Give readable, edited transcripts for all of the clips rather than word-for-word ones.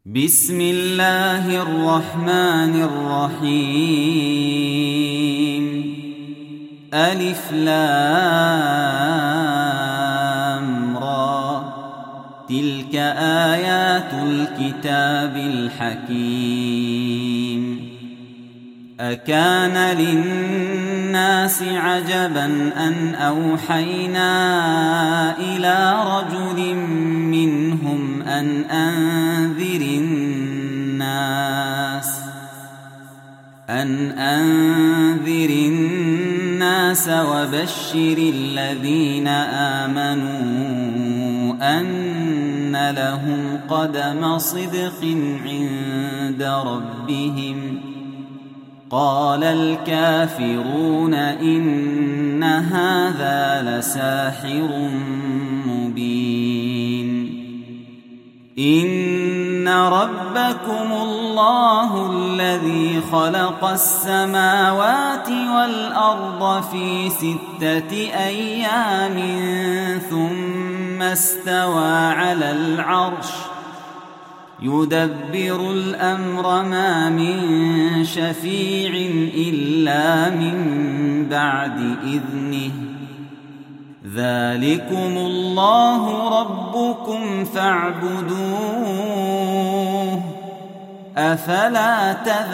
بسم الله الرحمن الرحيم. ألف لام را، تلك آيات الكتاب الحكيم. أكان للناس عجبا أن أوحينا إلى رجل منهم أن أنذر الناس وبشر الذين آمنوا أن لهم قدم صدق عند ربهم. قال الكافرون إن هذا لساحر مبين. إن ربكم الله الذي خلق السماوات والأرض في 6 أيام ثم استوى على العرش يدبر الأمر ما من شفيع إلا من بعد إذنه. ذلكم الله ربكم فاعبدوه أفلا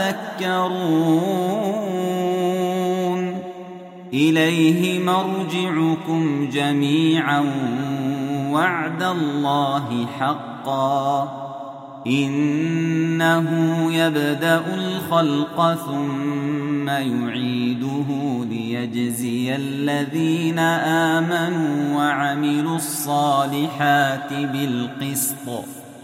تذكرون. إليه مرجعكم جميعا وعد الله حقا. إنه يبدأ الخلق ثم يعيده ليجزي الذين آمنوا وعملوا الصالحات بالقسط،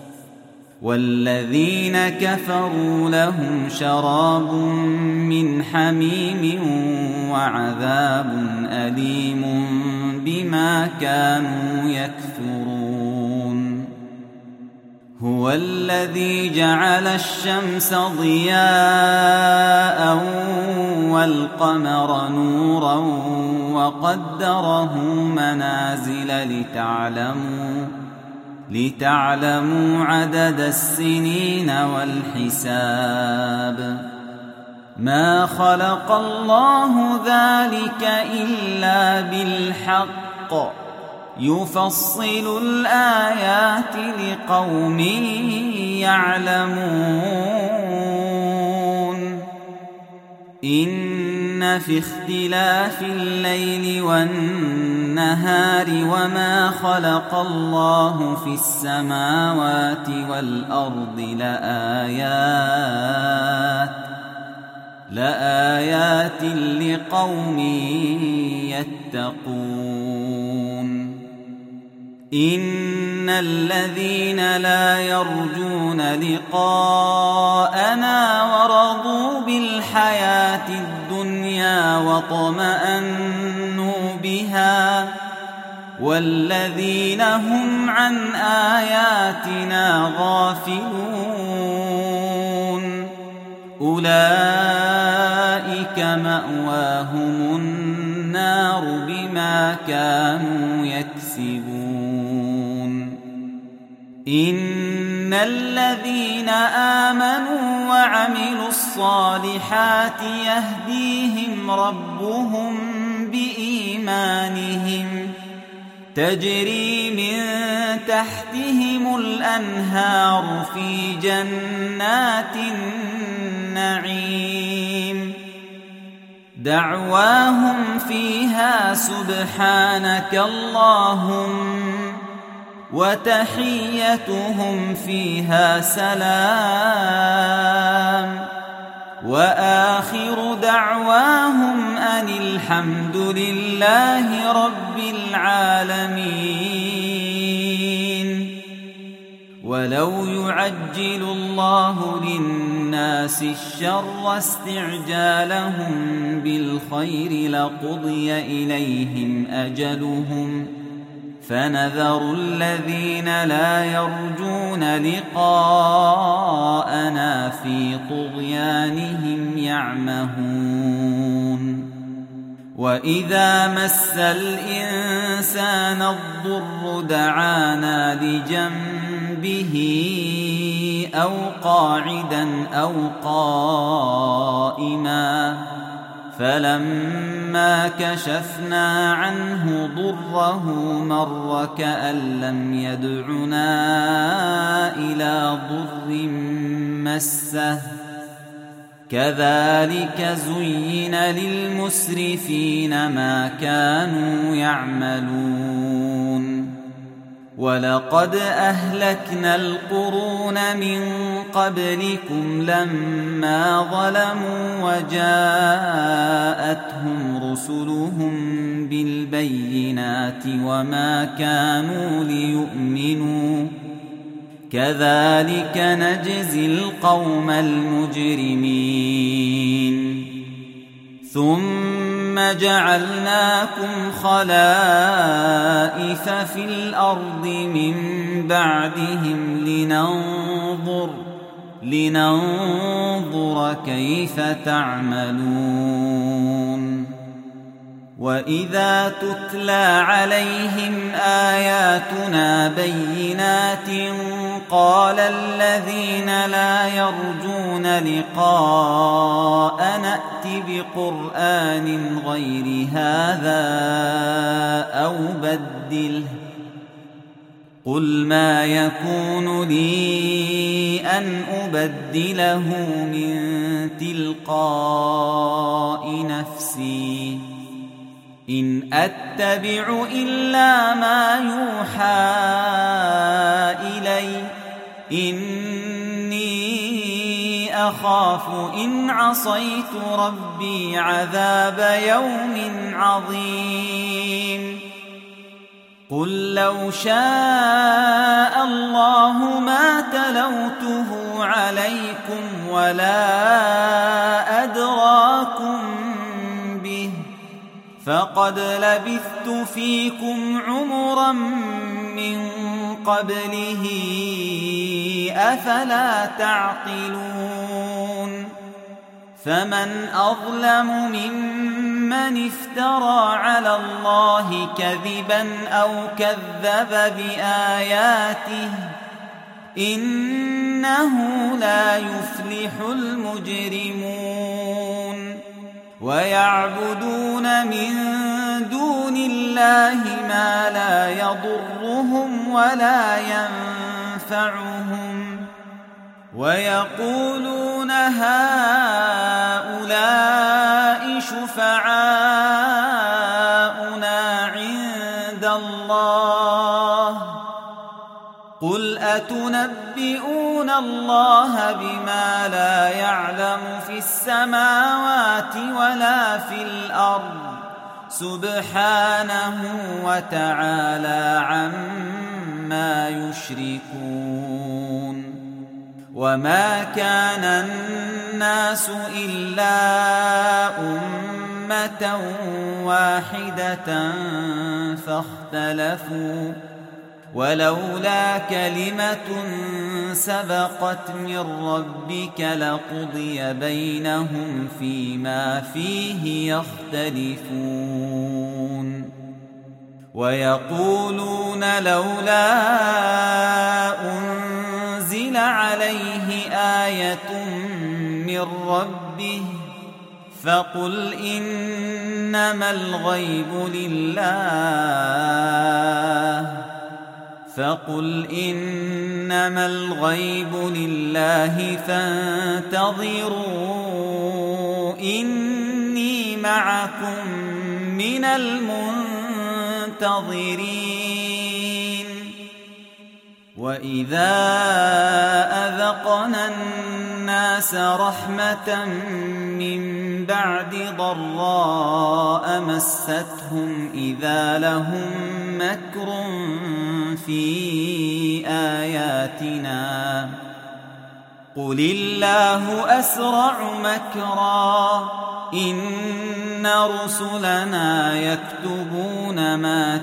والذين كفروا لهم شراب من حميم وعذاب أليم بما كانوا يكفرون. هو الذي جعل الشمس ضياء والقمر نورا وقدره منازل لتعلموا عدد السنين والحساب. ما خلق الله ذلك إلا بالحق يفصل الآيات لقوم يعلمون. إن في اختلاف الليل والنهار وما خلق الله في السماوات والأرض لآيات لقوم يتقون. إن الذين لا يرجون لقاءنا ورضوا بالحياة الدنيا واطمأنوا بها والذين هم عن آياتنا غافلون أولئك مأواهم النار بما كانوا يكسبون. إن الذين آمنوا وعملوا الصالحات يهديهم ربهم بإيمانهم تجري من تحتهم الأنهار في جنات النعيم. دعواهم فيها سبحانك اللهم وتحيتهم فيها سلام وآخر دعواهم أن الحمد لله رب العالمين. ولو يعجل الله للناس الشر استعجالهم بالخير لقضي إليهم أجلهم فنذر الذين لا يرجون لقاءنا في طغيانهم يعمهون. وإذا مس الإنسان الضر دعانا لجنبه به أو قاعدا أو قائما فلما كشفنا عنه ضره مر كأن لم يدعنا إلى ضر مسه كذلك زين للمسرفين ما كانوا يعملون ولقد أهلكنا القرون من قبلكم لما ظلموا وجاءتهم رسلهم بالبينات وما كانوا ليؤمنوا كذلك نجزي القوم المجرمين ثم جعلناكم خلائف في الأرض من بعدهم لننظر كيف تعملون وإذا تتلى عليهم آياتنا بينات قال الذين لا يرجون لقاء نأت بقرآن غير هذا أو بدله قل ما يكون لي أن أبدله من تلقاء نفسي إن أتبع إلا ما يوحى إلي إني أخاف إن عصيت ربي عذاب يوم عظيم قل لو شاء الله ما تلوته عليكم ولا أدراكم به فقد لبثت فيكم عمرا من قبله أفلا تعقلون فمن أظلم ممن افترى على الله كذبا أو كذب بآياته إنه لا يفلح المجرمون ويعبدون من دون الله ما لا يضرهم ولا ينفعهم ويقولون هؤلاء شفعاؤنا عند الله قل أتنبئون الله بما لا يعلم في السماوات ولا في الأرض سبحانه وتعالى عما يشركون وما كان الناس إلا أمة واحدة فاختلفوا ولولا كلمة سبقت من ربك لقضي بينهم فيما فيه يختلفون ويقولون لولا أنزل عليه آية من ربه فقل إنما الغيب لله فانتظروا إني معكم من المنتظرين وإذا أذقنا الناس رحمة من بعد ضراء مستهم إذا لهم مكر في آياتنا قل الله أسرع مكرا إن رسلنا يكتبون ما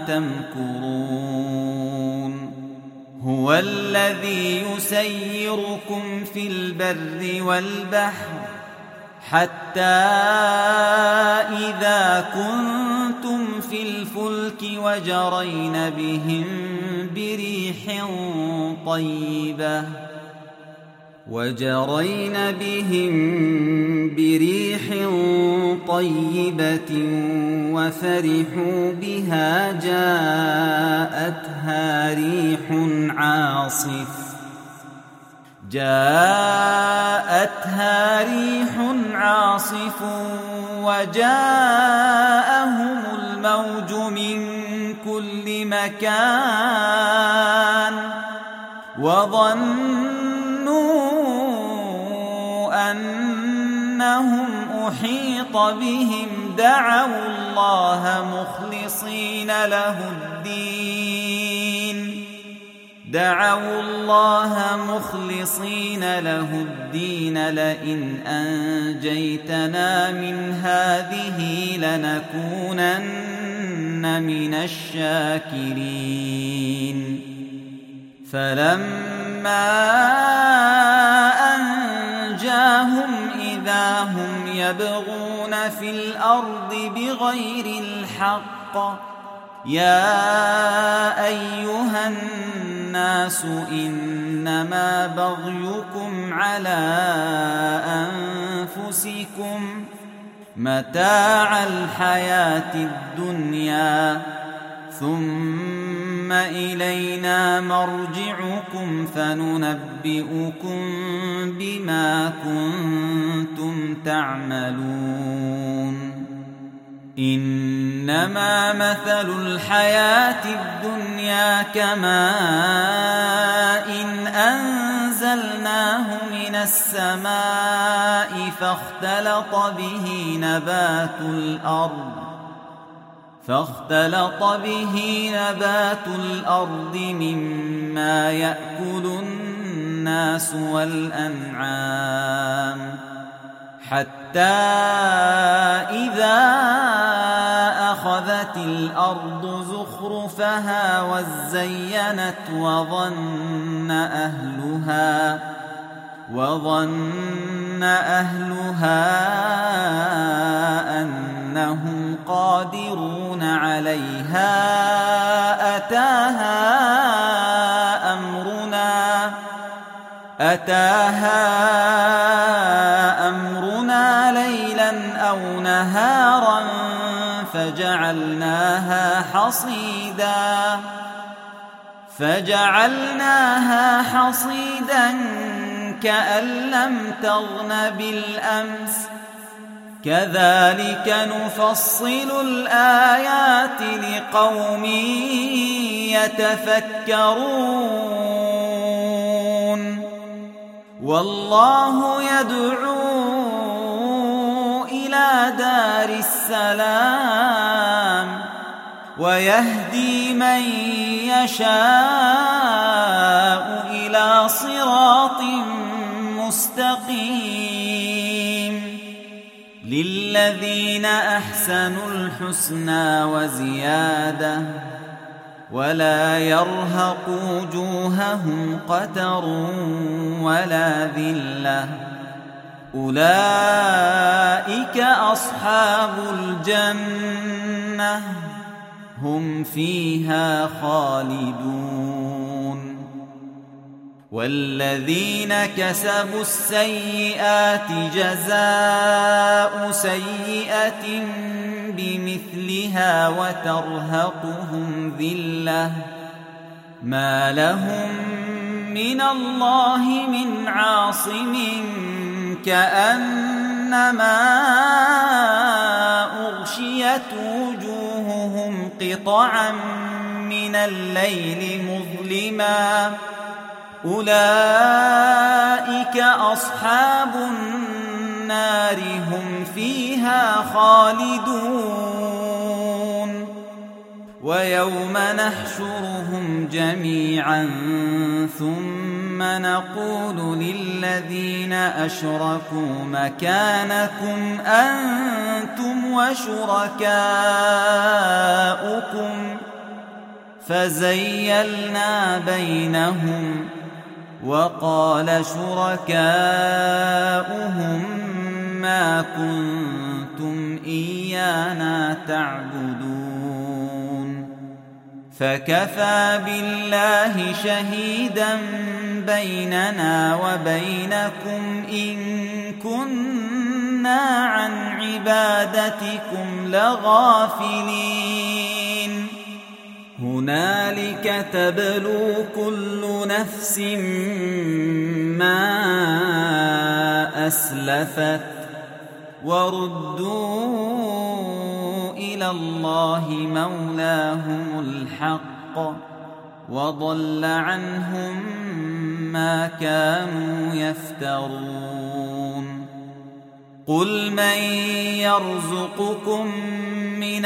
تمكرون هو الذي يسيركم في البر والبحر حتى إذا كنتم في الفلك وجرين بهم بريح طيبة وفرحوا بها جاءتها ريح عاصف وجاءهم الموج من كل مكان وظنوا أنهم أحيط بهم دعوا الله مخلصين له الدين لئن أنجيتنا من هذه لنكونن من الشاكرين فلما أنجاهم إذا هم يبغون في الأرض بغير الحق يا أيها الناس إنما بغيكم على أنفسكم متاع الحياة الدنيا ثم إلينا مرجعكم فننبئكم بما كنتم تعملون إنما مثل الحياة الدنيا كماء إن أنزلناه من السماء فاختلط به نبات الأرض مما يأكل الناس والأنعام حتى إذا أخذت الأرض زخرفها وزينت وظن أهلها أنهم قادرون عليها أتاها أمرنا ليلا أو نهارا فجعلناها حصيدا كأن لم تغن بالأمس كذلك نفصل الآيات لقوم يتفكرون والله يدعو إلى دار السلام ويهدي من يشاء إلى صراط مستقيم للذين أحسنوا الحسنى وزيادة ولا يرهق وجوههم قتر ولا ذلة أولئك أصحاب الجنة هم فيها خالدون والذين كسبوا السيئات جزاء سيئة بمثلها وترهقهم ذلة ما لهم من الله من عاصم كأنما أغشيت وجوههم قطعا من الليل مظلما أولئك أصحاب النار هم فيها خالدون ويوم نحشرهم جميعا ثم نقول للذين أشركوا مكانكم أنتم وشركاؤكم فزيلنا بينهم وقال شركاؤهم ما كنتم إيانا تعبدون فكفى بالله شهيدا بيننا وبينكم إن كنا عن عبادتكم لغافلين هنالك تبلو كل نفس ما أسلفت وردوا إلى الله مولاهم الحق وضل عنهم ما كانوا يفترون قل من يرزقكم من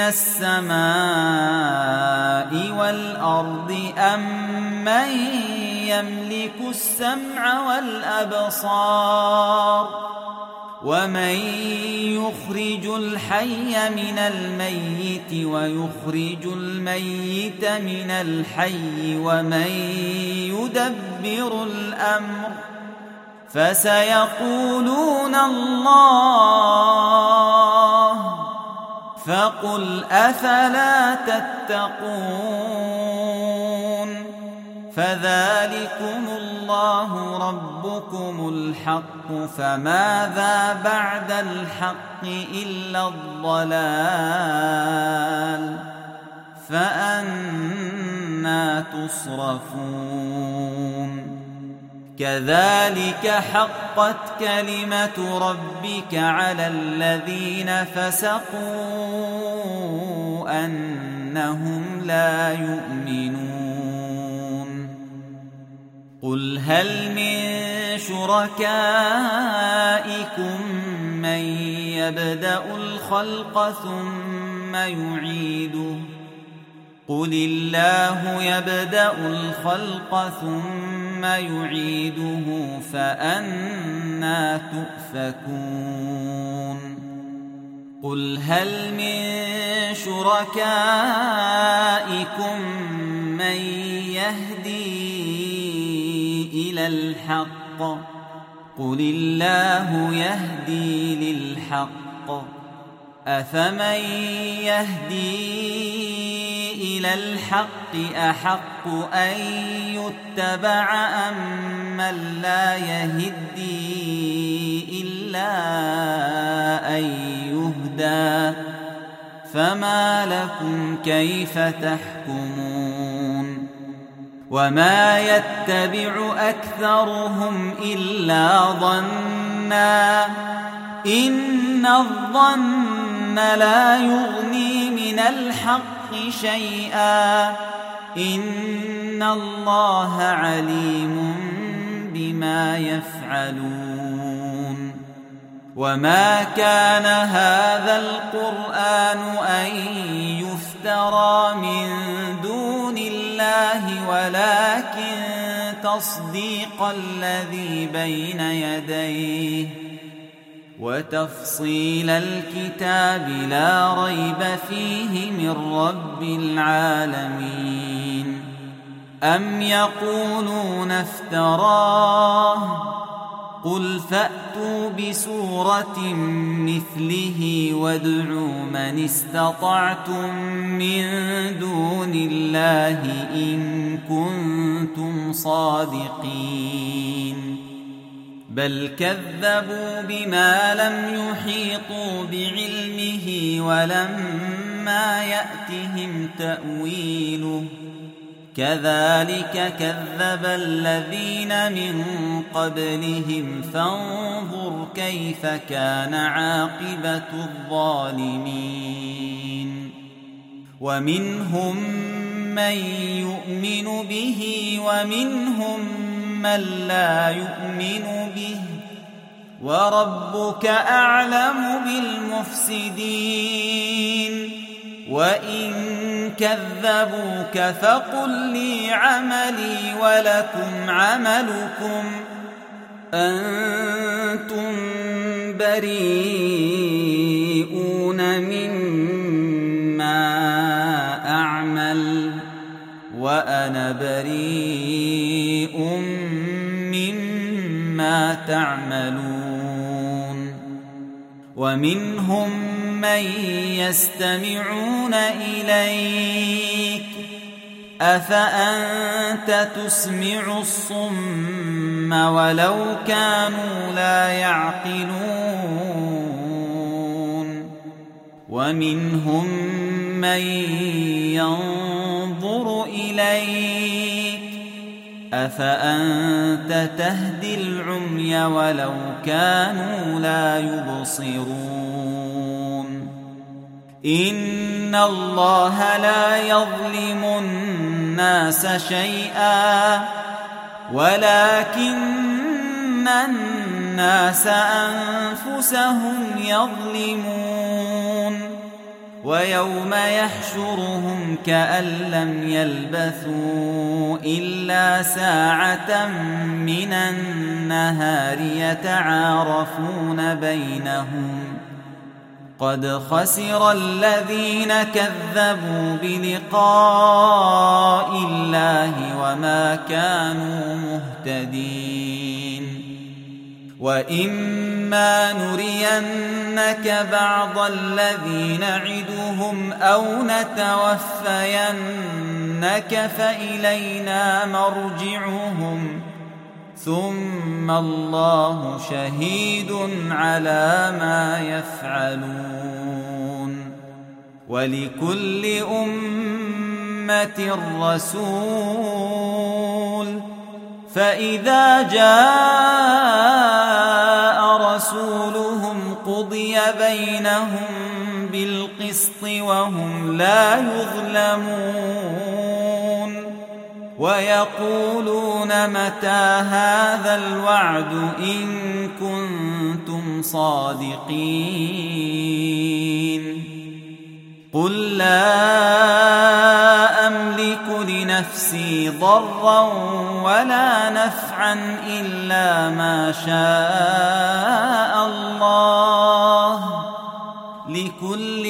السماء والأرض أم من يملك السمع والأبصار ومن يخرج الحي من الميت ويخرج الميت من الحي ومن يدبر الأمر فسيقولون الله فقل أفلا تتقون فذلكم الله ربكم الحق فماذا بعد الحق إلا الضلال فأنى تصرفون كذلك حقت كلمة ربك على الذين فسقوا أنهم لا يؤمنون قل هل من شركائكم من يبدأ الخلق ثم يعيده قل الله يبدأ الخلق ثم يعيده فأنى تؤفكون قل هل من شركائكم من يهدي إلى الحق قل الله يهدي للحق أفمن يهدي إلى الحق أحق أن يتبع أم من لا يهدي إلا أن يهدى فما لكم كيف تحكمون وما يتبع أكثرهم إلا ظنا إن الظن لا يغني من الحق شيئا إن الله عليم بما يفعلون وما كان هذا القرآن أن يفترى من دون الله ولكن تصديق الذي بين يديه وتفصيل الكتاب لا ريب فيه من رب العالمين أم يقولون افتراه قل فأتوا بسورة مثله وادعوا من استطعتم من دون الله إن كنتم صادقين بل كذبوا بما لم يحيطوا بعلمه ولما يأتهم تأويله كذلك كذب الذين من قبلهم فانظر كيف كان عاقبة الظالمين ومنهم من يؤمن به ومنهم من لا يؤمن به وربك أعلم بالمفسدين وإن كذبوك فقل لي عملي ولكم عملكم أنتم بريئون مما أعمل وأنا بريء مما تعملون ومنهم من يستمعون إليك أفأنت تسمع الصم ولو كانوا لا يعقلون ومنهم من ينظر إليك أفأنت تهدي العمي ولو كانوا لا يبصرون إن الله لا يظلم الناس شيئا ولكن الناس أنفسهم يظلمون ويوم يحشرهم كأن لم يلبثوا إلا ساعة من النهار يتعارفون بينهم قد خسر الذين كذبوا بلقاء الله وما كانوا مهتدين وإما نرينك بعض الذي نعدهم أو نتوفينك فإلينا مرجعهم ثم الله شهيد على ما يفعلون ولكل أمة رسول فإذا جاء رسولهم قضي بينهم بالقسط وهم لا يظلمون ويقولون متى هذا الوعد إن كنتم صادقين قل لا أملك لنفسي ضرا ولا نفعا إلا ما شاء الله لكل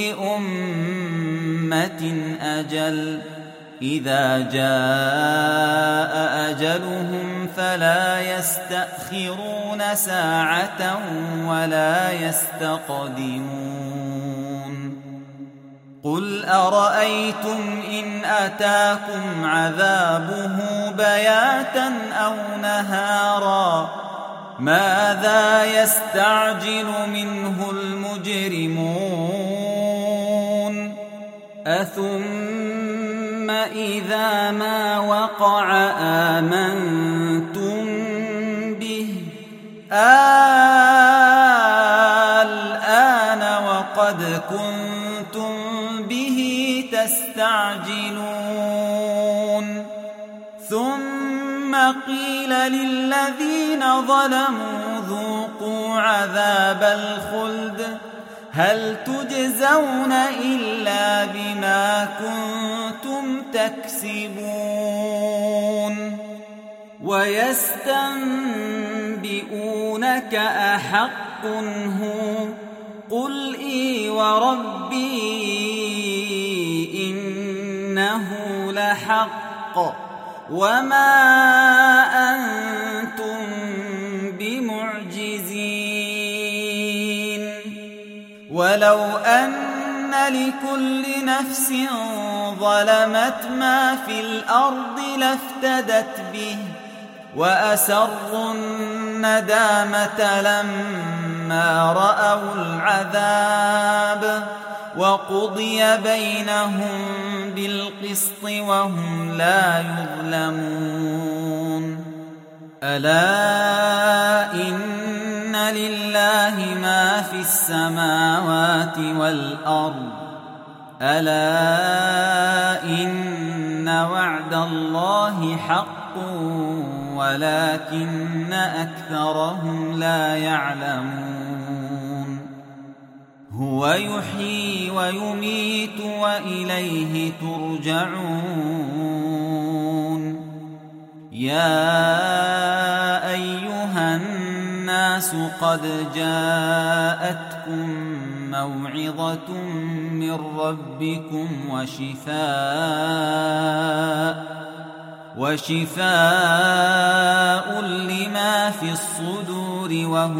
أمة أجل إذا جاء أجلهم فلا يستأخرون ساعة ولا يستقدمون قل أرأيتم إن أتاكم عذابه بياتا أو نهارا ماذا يستعجل منه المجرمون أثم إذا ما وقع آمنتم به الآن وقد كنتم به تستعجلون ثم قيل للذين ظلموا ذوقوا عذاب الخلد هل تجزون إلا بما كنتم تكسبون ويستنبئونك أحق هو قل إي وربي إنه لحق وما أنتم بمعجزين ولو أن لكل نفس ظلمت ما في الأرض لافتدت به وأسروا الندامة لما رأوا العذاب وقضي بينهم بالقسط وهم لا يظلمون ألا إن لله ما في السماوات والأرض ألا إن وعد الله حق ولكن أكثرهم لا يعلمون هو يحيي ويميت وإليه ترجعون يا أيها الناس قد جاءتكم موعظة من ربكم وشفاء لما في الصدور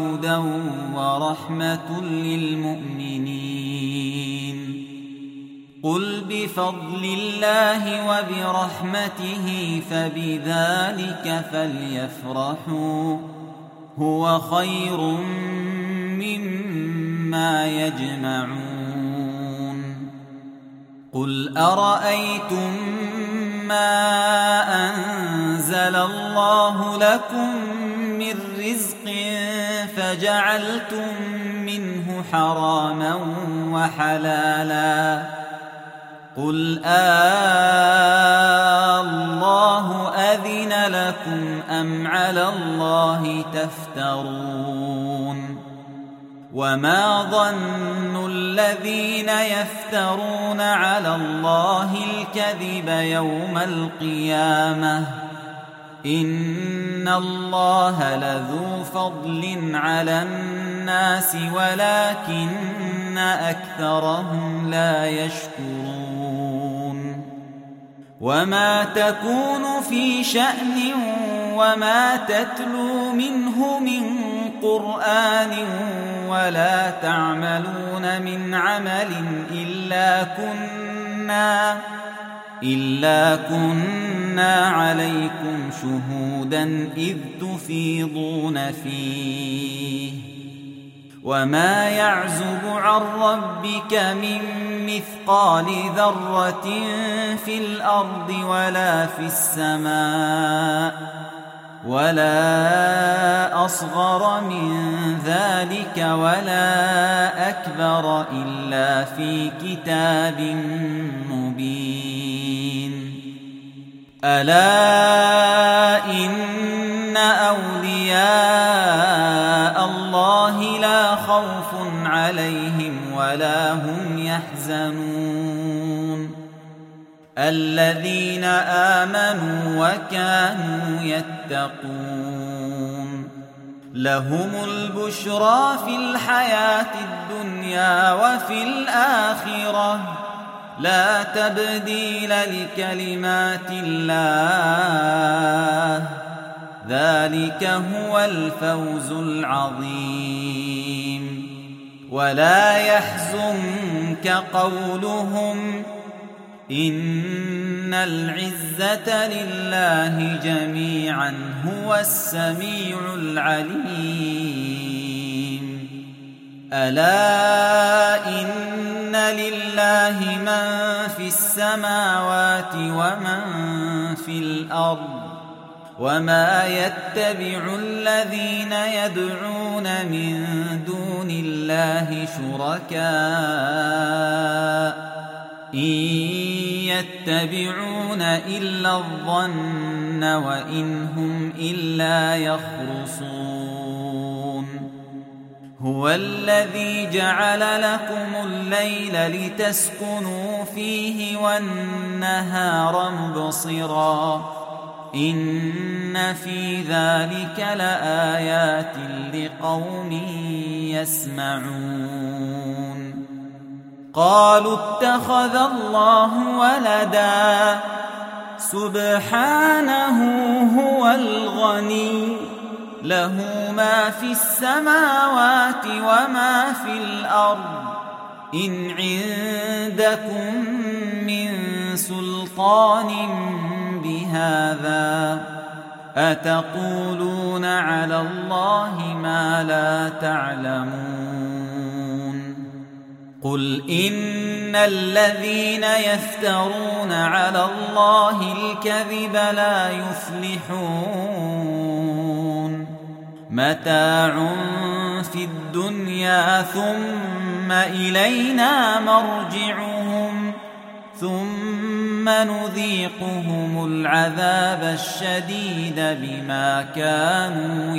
وهدى ورحمة للمؤمنين قل بفضل الله وبرحمته فبذلك فليفرحوا هو خير مما يجمعون قل أرأيتم ما أنزل الله لكم من رزق فجعلتم منه حراما وحلالا قل الله أذن لكم أم على الله تفترون وما ظن الذين يفترون على الله الكذب يوم القيامة إن الله لذو فضل على الناس ولكن أكثرهم لا يشكرون وما تكون في شأن وما تتلو منه من قرآن ولا تعملون من عمل إلا كنا عليكم شهودا إذ تفيضون فيه وما يعزب عن ربك من مثقال ذرة في الأرض ولا في السماء ولا أصغر من ذلك ولا أكبر إلا في كتاب مبين ألا إن أولياء الله لا خوف عليهم ولا هم يحزنون الذين آمنوا وكانوا يتقون لهم البشرى في الحياة الدنيا وفي الآخرة لا تبديل لكلمات الله ذلك هو الفوز العظيم ولا يحزنك قولهم إن العزة لله جميعا هو السميع العليم ألا إن لله من في السماوات ومن في الأرض وما يتبع الذين يدعون من دون الله شركاء إن يتبعون إلا الظن وإن هم إلا يخرصون هو الذي جعل لكم الليل لتسكنوا فيه والنهار مبصرا إن في ذلك لآيات لقوم يسمعون قالوا اتخذ الله ولدا سبحانه هو الغني له ما في السماوات وما في الأرض إن عندكم من سلطان بهذا أتقولون على الله ما لا تعلمون قل إن الذين يفترون على الله الكذب لا يفلحون متاع في الدنيا ثم إلينا مرجعهم ثم نذيقهم العذاب الشديد بما كانوا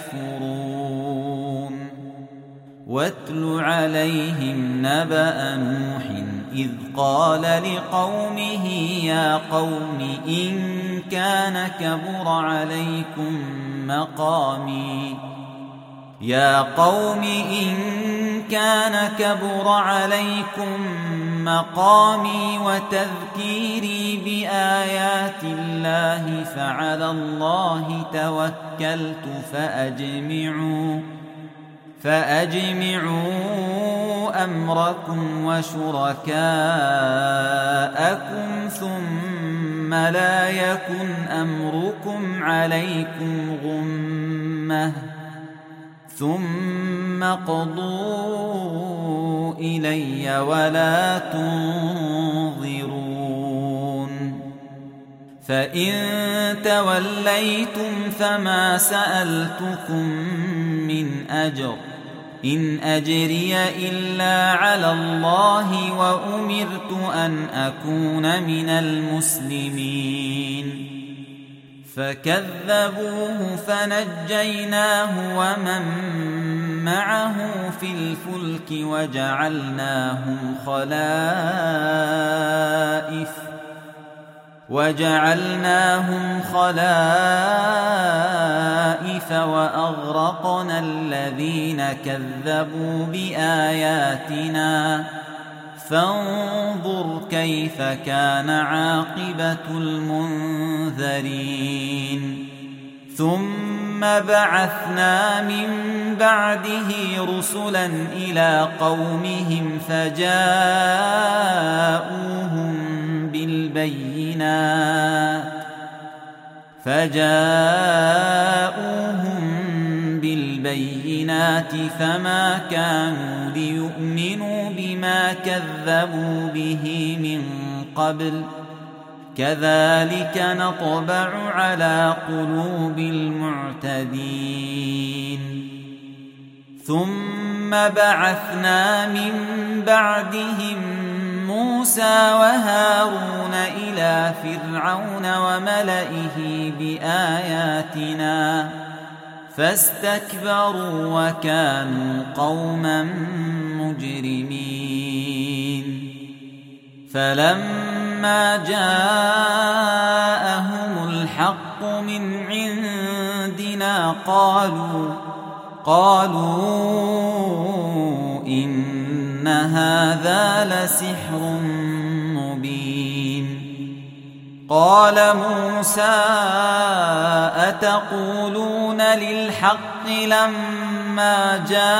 يكفرون واتل عليهم نبأ نوح إذ قال لقومه يا قوم إن كان كبر عليكم مقامي وتذكيري بآيات الله فعلى الله توكلت فأجمعوا أمركم وشركاءكم ثم لا يكن أمركم عليكم غمة ثم قضوا إلي ولا تنظرون. فإن توليتم فما سألتكم من أجر إن أجري إلا على الله وأمرت أن أكون من المسلمين. فكذبوه فنجيناه ومن معه في الفلك وجعلناهم خلائف وأغرقنا الذين كذبوا بآياتنا فانظر كيف كان عاقبة المنذرين. ثم بعثنا من بعده رسلا إلى قومهم فجاءوهم بالبينات فما كانوا ليؤمنوا بما كذبوا به من قبل كذلك نطبع على قلوب المعتدين. ثم بعثنا من بعدهم موسى وهارون إلى فرعون وملئه بآياتنا فاستكبروا وكانوا قوما مجرمين. فلما جاءهم الحق من عندنا قالوا إن هذا لسحر مبين. قال موسى أتقولون للحق لما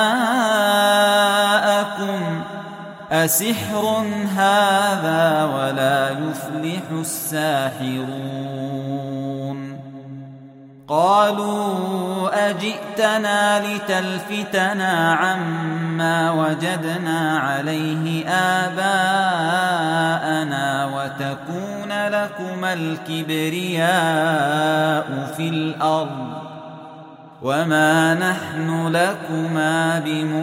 جاءكم أسحر هذا ولا يفلح الساحرون. قالوا أجئتنا لتلفتنا عما وجدنا عليه آباءنا وتكون لكما الكبرياء في الأرض وما نحن لكما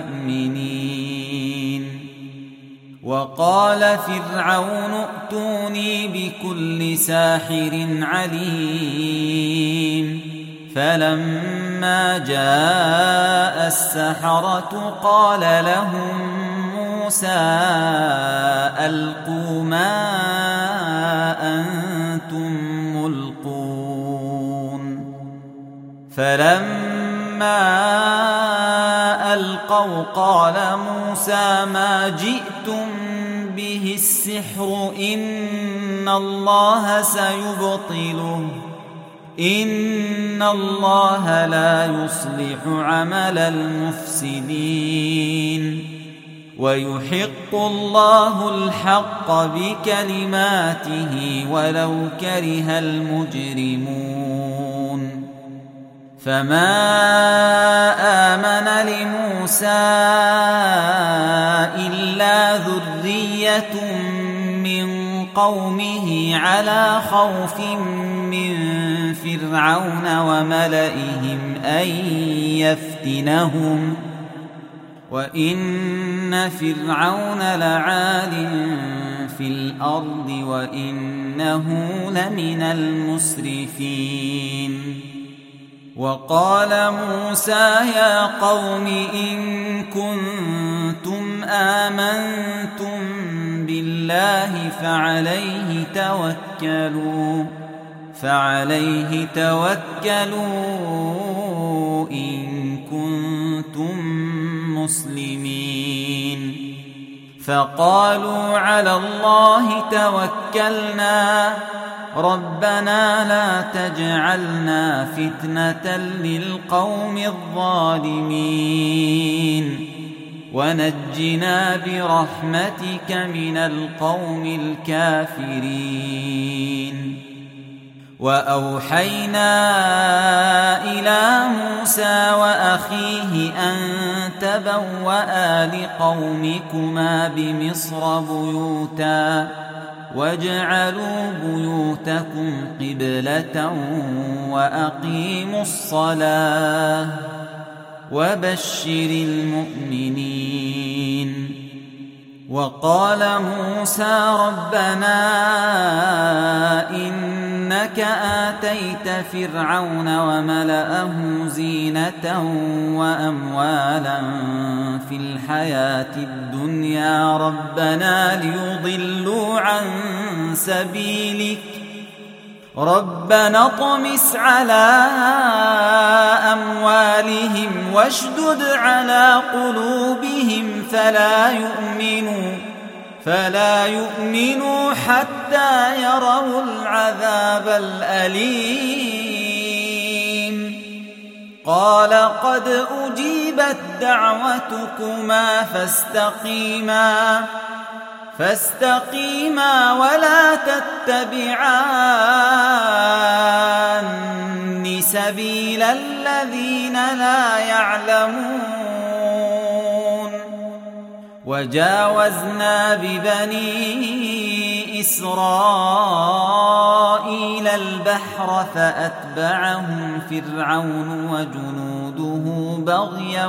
بمؤمنين. وقال فرعون ائتوني بكل ساحر عليم. فلما جاء السحرة قال لهم موسى ألقوا ما أنتم ملقون. فلما ألقوا قال موسى ما جئتم به السحر إن الله سيبطله إن الله لا يصلح عمل المفسدين ويحق الله الحق بكلماته ولو كره المجرمون. فما آمن لموسى إلا ذرية من قومه على خوف من فرعون وملئهم أن يفتنهم وإن فرعون لعال في الأرض وإنه لمن المسرفين. وقال موسى يا قوم إن كنتم آمنتم بالله فعليه توكلوا إن كنتم مسلمين. فقالوا على الله توكلنا ربنا لا تجعلنا فتنة للقوم الظالمين ونجنا برحمتك من القوم الكافرين. وأوحينا إلى موسى وأخيه أن تبوأ لقومكما بمصر بيوتا واجعلوا بيوتكم قبلة وأقيموا الصلاة وبشر المؤمنين. وقال موسى ربنا إنك آتيت فرعون وملأه زينة وأموالا في الحياة الدنيا ربنا ليضلوا عن سبيلك ربنا اطمس على أموالهم واشدد على قلوبهم فلا يؤمنوا حتى يروا العذاب الأليم. قال قد أجيبت دعوتكما فاستقيما ولا تتبعان سبيل الذين لا يعلمون. وجاوزنا ببني إسرائيل البحر فأتبعهم فرعون وجنوده بغيا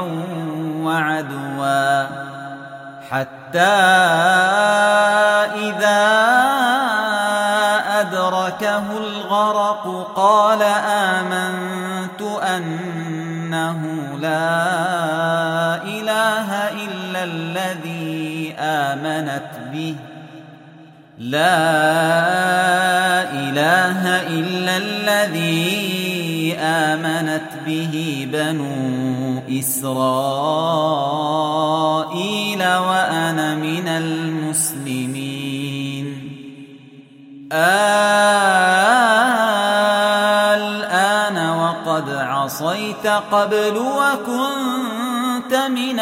وعدوا حتى إذا أدركه الغرق قال آمنت أنه لا إله إلا الذي آمنت به بنو إسرائيل وأنا من المسلمين. الآن وقد عصيت قبل وكنت من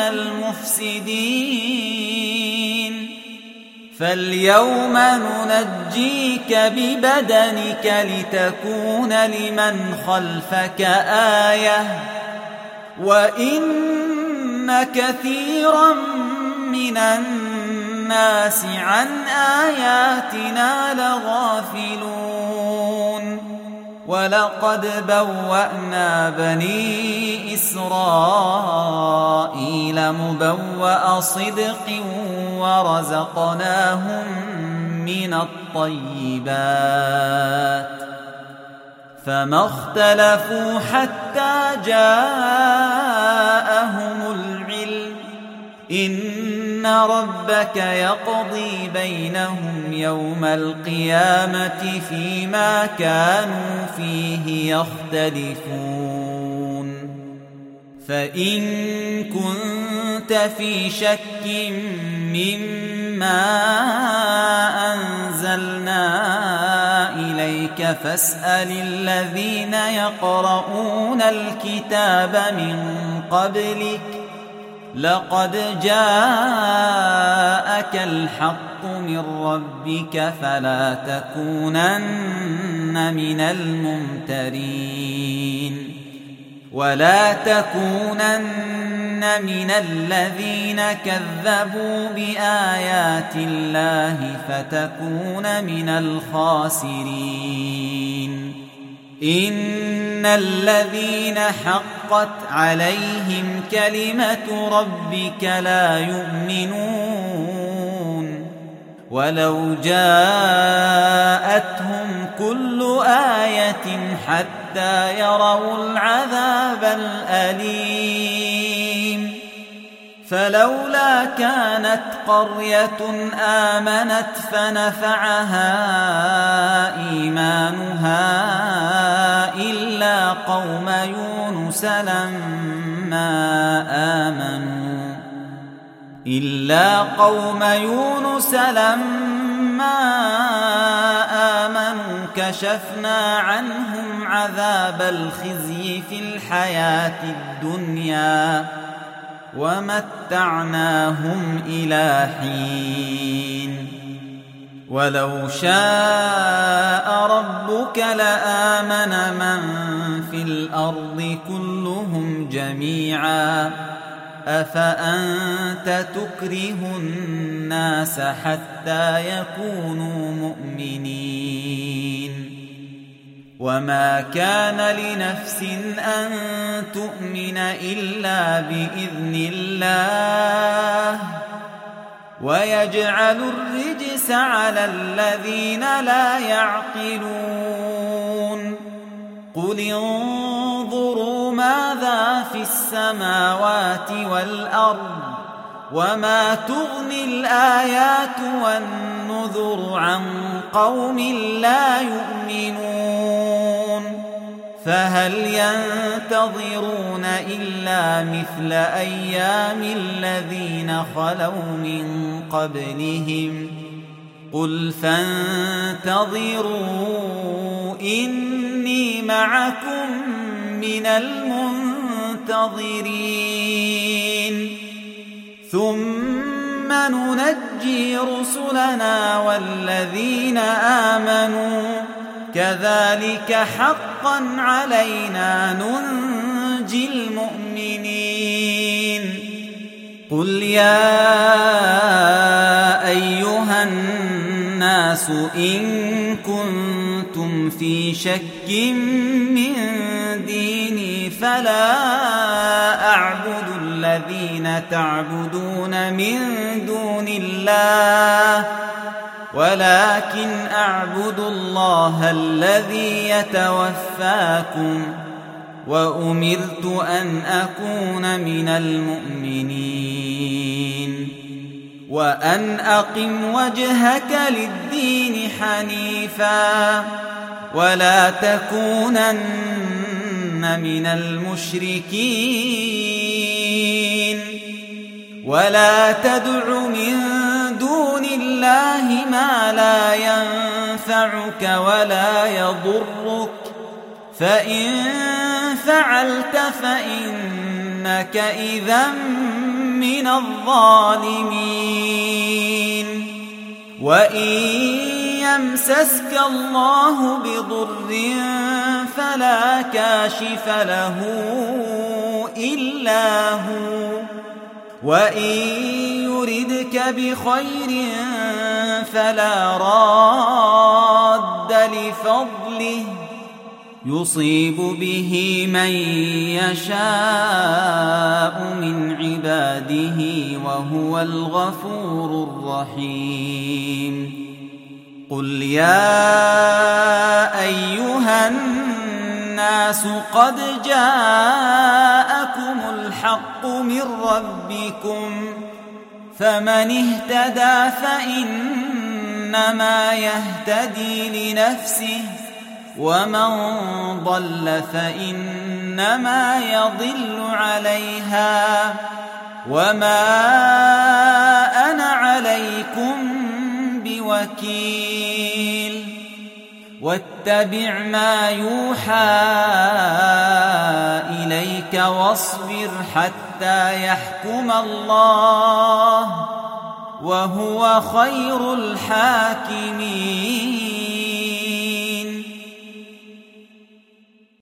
المفسدين فاليوم ننجيك ببدنك لتكون لمن خلفك آية وإن كثيرا من الناس عن آياتنا لغافلون. ولقد بوأنا بني إسرائيل مبوأ صدق ورزقناهم من الطيبات فما اختلفوا حتى جاءهم العلم إن ربك يقضي بينهم يوم القيامة فيما كانوا فيه يختلفون. فإن كنت في شك مما أنزلنا إليك فاسأل الذين يقرؤون الكتاب من قبلك لقد جاءك الحق من ربك فلا تكونن من الممترين ولا تكونن من الذين كذبوا بآيات الله فتكون من الخاسرين. إن الذين حقت عليهم كلمة ربك لا يؤمنون ولو جاءتهم كل آية حتى يروا العذاب الأليم. فلولا كانت قرية آمنت فنفعها إيمانها إلا قوم يونس لما آمنوا كشفنا عنهم عذاب الخزي في الحياة الدنيا ومتعناهم إلى حين ولو شاء ربك لآمن من في الأرض كلهم جميعا أفأنت تكره الناس حتى يكونوا مؤمنين وما كان لنفس أن تؤمن إلا بإذن الله ويجعل الرجس على الذين لا يعقلون قل انظروا ماذا في السماوات والأرض وما تغني الآيات والنذر عن قوم لا يؤمنون فهل ينتظرون إلا مثل أيام الذين خلوا من قبلهم قل فانتظروا إني معكم من المنتظرين ثم ننجي رسلنا والذين آمنوا كذلك حقا علينا ننجي المؤمنين قل يا أيها الناس إن كنتم في شك من ديني فلا أعبد الذين تعبدون من دون الله ولكن أعبد الله الذي يتوفاكم وأمرت أن أكون من المؤمنين وأن أقم وجهك للدين حنيفا ولا تكونن من المشركين ولا تدع من دون الله ما لا ينفعك ولا يضرك فإن فعلت فإنك إذا من الظالمين وإن يمسسك الله بضر فلا كاشف له إلا هو وإن يردك بخير فلا راد لفضله يصيب به من يشاء من عباده وهو الغفور الرحيم قل يا أيها الناس قد جاءكم الحق من ربكم فمن اهتدى فإنما يهتدي لنفسه ومن ضل فإنما يضل عليها وما أنا عليكم بوكيل واتبع ما يوحى إليك واصبر حتى يحكم الله وهو خير الحاكمين